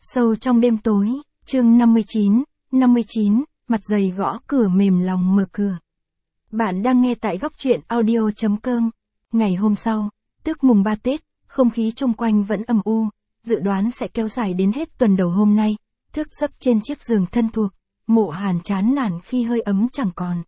Sâu trong đêm tối, chương 59, mặt dày gõ cửa mềm lòng mở cửa. Bạn đang nghe tại góc truyện audio.com. Ngày hôm sau, tức mùng 3 Tết, không khí chung quanh vẫn âm u, dự đoán sẽ kéo dài đến hết tuần đầu hôm nay. Thức giấc trên chiếc giường thân thuộc, Mộ Hàn chán nản khi hơi ấm chẳng còn.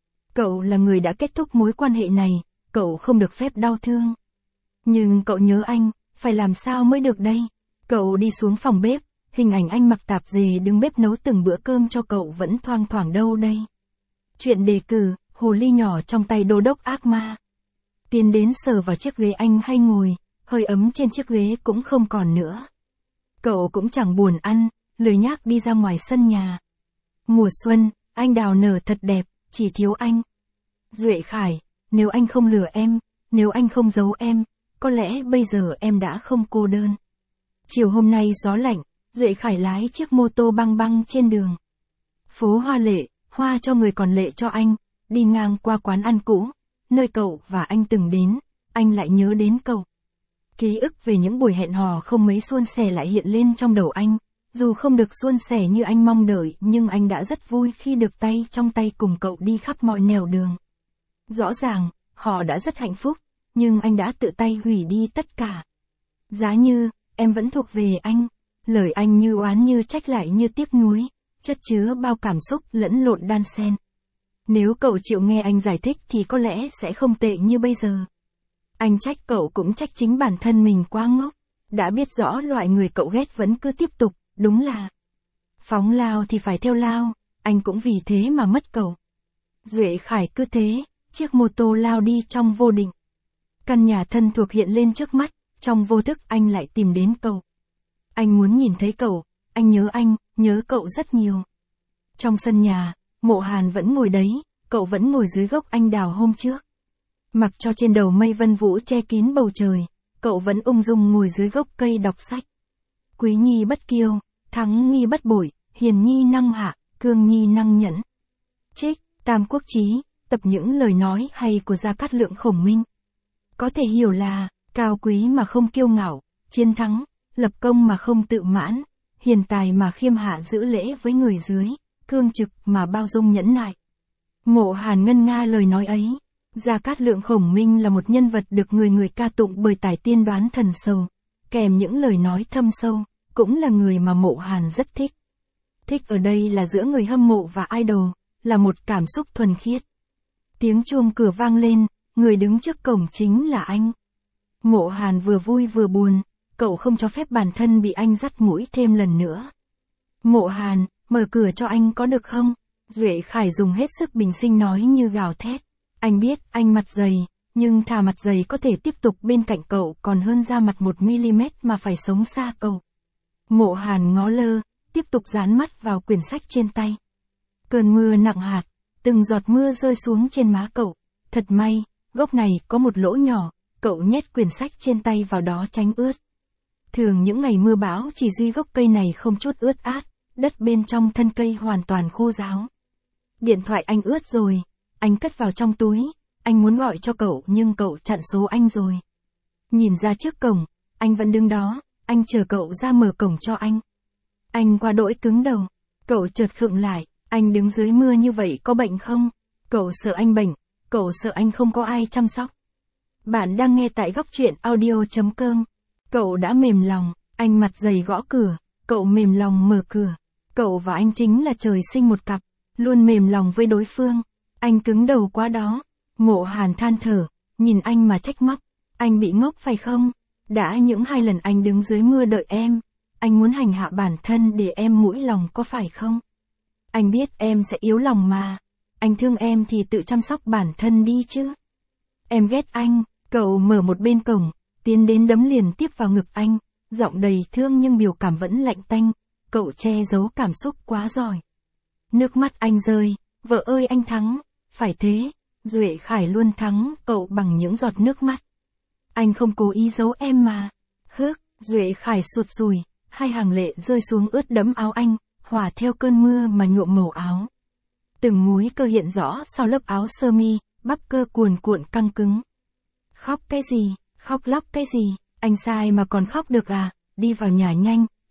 Cậu là người đã kết thúc mối quan hệ này, cậu không được phép đau thương. Nhưng cậu nhớ anh, phải làm sao mới được đây? Cậu đi xuống phòng bếp, hình ảnh anh mặc tạp dề đứng bếp nấu từng bữa cơm cho cậu vẫn thoang thoảng đâu đây. Chuyện đề cử, hồ ly nhỏ trong tay đô đốc ác ma. Tiến đến sờ vào chiếc ghế anh hay ngồi, hơi ấm trên chiếc ghế cũng không còn nữa. Cậu cũng chẳng buồn ăn, lười nhác đi ra ngoài sân nhà. Mùa xuân, anh đào nở thật đẹp, chỉ thiếu anh. Duệ Khải, nếu anh không lừa em, nếu anh không giấu em, có lẽ bây giờ em đã không cô đơn. Chiều hôm nay gió lạnh, Duệ Khải lái chiếc mô tô băng băng trên đường. Phố hoa lệ, hoa cho người còn lệ cho anh, đi ngang qua quán ăn cũ, nơi cậu và anh từng đến, anh lại nhớ đến cậu. Ký ức về những buổi hẹn hò không mấy suôn sẻ lại hiện lên trong đầu anh, dù không được suôn sẻ như anh mong đợi nhưng anh đã rất vui khi được tay trong tay cùng cậu đi khắp mọi nẻo đường. Rõ ràng, họ đã rất hạnh phúc, nhưng anh đã tự tay hủy đi tất cả. Giá như, em vẫn thuộc về anh, lời anh như oán như trách lại như tiếc nuối, chất chứa bao cảm xúc lẫn lộn đan xen. Nếu cậu chịu nghe anh giải thích thì có lẽ sẽ không tệ như bây giờ. Anh trách cậu cũng trách chính bản thân mình quá ngốc, đã biết rõ loại người cậu ghét vẫn cứ tiếp tục, đúng là phóng lao thì phải theo lao, anh cũng vì thế mà mất cậu. Duệ Khải cứ thế, chiếc mô tô lao đi trong vô định. Căn nhà thân thuộc hiện lên trước mắt, trong vô thức anh lại tìm đến cậu. Anh muốn nhìn thấy cậu, anh, nhớ cậu rất nhiều. Trong sân nhà, Mộ Hàn vẫn ngồi đấy, cậu vẫn ngồi dưới gốc anh đào hôm trước. Mặc cho trên đầu mây vân vũ che kín bầu trời, cậu vẫn ung dung ngồi dưới gốc cây đọc sách. Quý nhi bất kiêu, thắng nghi bất bội, hiền nhi năng hạ, cương nhi năng nhẫn. Trích, Tam Quốc Chí, tập những lời nói hay của Gia Cát Lượng Khổng Minh. Có thể hiểu là, cao quý mà không kiêu ngạo, chiến thắng, lập công mà không tự mãn, hiền tài mà khiêm hạ giữ lễ với người dưới, cương trực mà bao dung nhẫn nại. Mộ Hàn ngân nga lời nói ấy. Gia Cát Lượng Khổng Minh là một nhân vật được người ca tụng bởi tài tiên đoán thần sầu, kèm những lời nói thâm sâu, cũng là người mà Mộ Hàn rất thích. Thích ở đây là giữa người hâm mộ và idol, là một cảm xúc thuần khiết. Tiếng chuông cửa vang lên, người đứng trước cổng chính là anh. Mộ Hàn vừa vui vừa buồn, cậu không cho phép bản thân bị anh dắt mũi thêm lần nữa. Mộ Hàn, mở cửa cho anh có được không? Duệ Khải dùng hết sức bình sinh nói như gào thét. Anh biết anh mặt dày, nhưng thà mặt dày có thể tiếp tục bên cạnh cậu còn hơn ra mặt 1mm mà phải sống xa cậu. Mộ Hàn ngó lơ, tiếp tục dán mắt vào quyển sách trên tay. Cơn mưa nặng hạt, từng giọt mưa rơi xuống trên má cậu. Thật may, gốc này có một lỗ nhỏ, cậu nhét quyển sách trên tay vào đó tránh ướt. Thường những ngày mưa bão chỉ duy gốc cây này không chút ướt át, đất bên trong thân cây hoàn toàn khô ráo. Điện thoại anh ướt rồi. Anh cất vào trong túi, anh muốn gọi cho cậu nhưng cậu chặn số anh rồi. Nhìn ra trước cổng, anh vẫn đứng đó, anh chờ cậu ra mở cổng cho anh. Anh quá đỗi cứng đầu, cậu chợt khựng lại, anh đứng dưới mưa như vậy có bệnh không? Cậu sợ anh bệnh, cậu sợ anh không có ai chăm sóc. Bạn đang nghe tại góc truyện audio.com. Cậu đã mềm lòng, anh mặt dày gõ cửa, cậu mềm lòng mở cửa. Cậu và anh chính là trời sinh một cặp, luôn mềm lòng với đối phương. Anh cứng đầu quá đó. Mộ Hàn than thở, nhìn anh mà trách móc. Anh bị ngốc phải không? Đã những 2 lần anh đứng dưới mưa đợi em. Anh muốn hành hạ bản thân để em mũi lòng có phải không? Anh biết em sẽ yếu lòng mà. Anh thương em thì tự chăm sóc bản thân đi chứ. Em ghét anh. Cậu mở một bên cổng, tiến đến đấm liền tiếp vào ngực anh. Giọng đầy thương nhưng biểu cảm vẫn lạnh tanh. Cậu che giấu cảm xúc quá giỏi. Nước mắt anh rơi. Vợ ơi anh thắng. Phải thế, Duệ Khải luôn thắng cậu bằng những giọt nước mắt. Anh không cố ý giấu em mà. Hước, Duệ Khải sụt sùi, 2 hàng lệ rơi xuống ướt đẫm áo anh, hòa theo cơn mưa mà nhuộm màu áo. Từng múi cơ hiện rõ sau lớp áo sơ mi, bắp cơ cuồn cuộn căng cứng. Khóc cái gì, khóc lóc cái gì, anh sai mà còn khóc được à, đi vào nhà nhanh,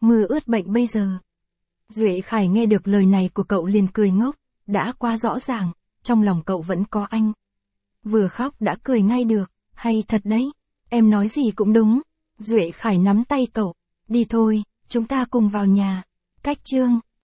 mưa ướt bệnh bây giờ. Duệ Khải nghe được lời này của cậu liền cười ngốc, đã quá rõ ràng, trong lòng cậu vẫn có anh. Vừa khóc đã cười ngay được, hay thật đấy, em nói gì cũng đúng. Duệ Khải nắm tay cậu, đi thôi, chúng ta cùng vào nhà. Cách chương